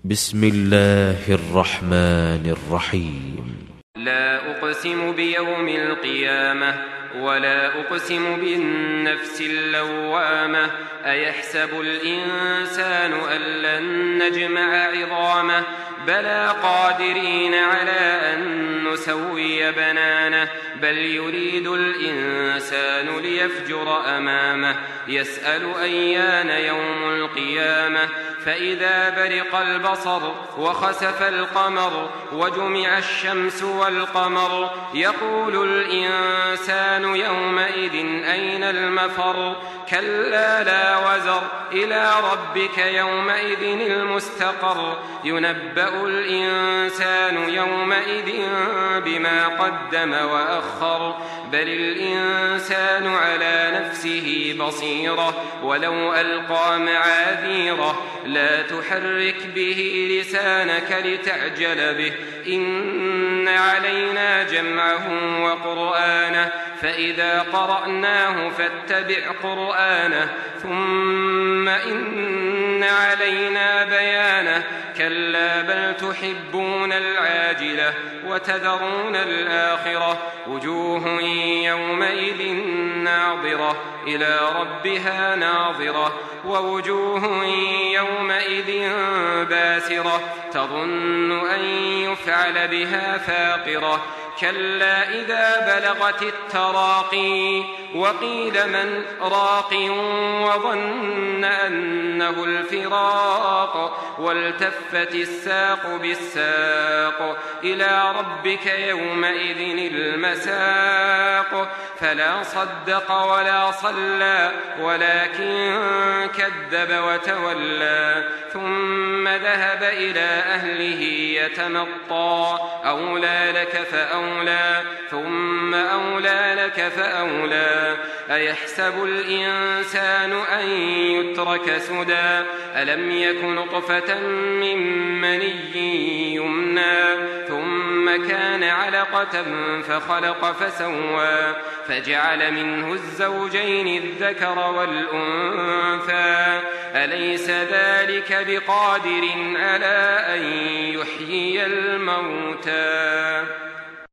بسم الله الرحمن الرحيم. لا أقسم بيوم القيامة ولا أقسم بالنفس اللوامة أيحسب الإنسان أن لن نجمع عظامه بلى قادرين على أن نسوي بنانه بل يريد الإنسان ليفجر أمامه يسأل أيان يوم القيامة فإذا برق البصر وخسف القمر وجمع الشمس والقمر يقول الإنسان يومئذ أين المفر كلا لا وزر إلى ربك يومئذ المستقر ينبأ الإنسان يومئذ بما قدم وأخر بل الإنسان على نفسه بصيرة ولو ألقى معاذيره لا تحرك به لسانك لتعجل به إن علينا جمعه وقرآنه فإذا قرأناه فاتبع قرآنه ثم إن علينا بيانه كلا بل تحبون العاجلة وتذرون الآخرة وجوه يومئذ ناظرة إلى ربها ناظرة ووجوه يومئذ باسرة تظن أن يفعل بها فاقرة كلا إذا بلغت التراقي وقيل من راق وظن أنه الفراق والتفت الساق بالساق إلى ربك يومئذ المساق فلا صدق ولا صلى ولكن كذب وتولى ثم ذهب إلى أهله يتمطى أولى لك فأولى ثم أولى لك فأولى أيحسب الإنسان أن يترك سدى ألم يك نطفة من مني يمنى ثم كان علقة فخلق فسوى فجعل منه الزوجين الذكر والأنثى أليس ذلك بقادر على أن يحيي الموتى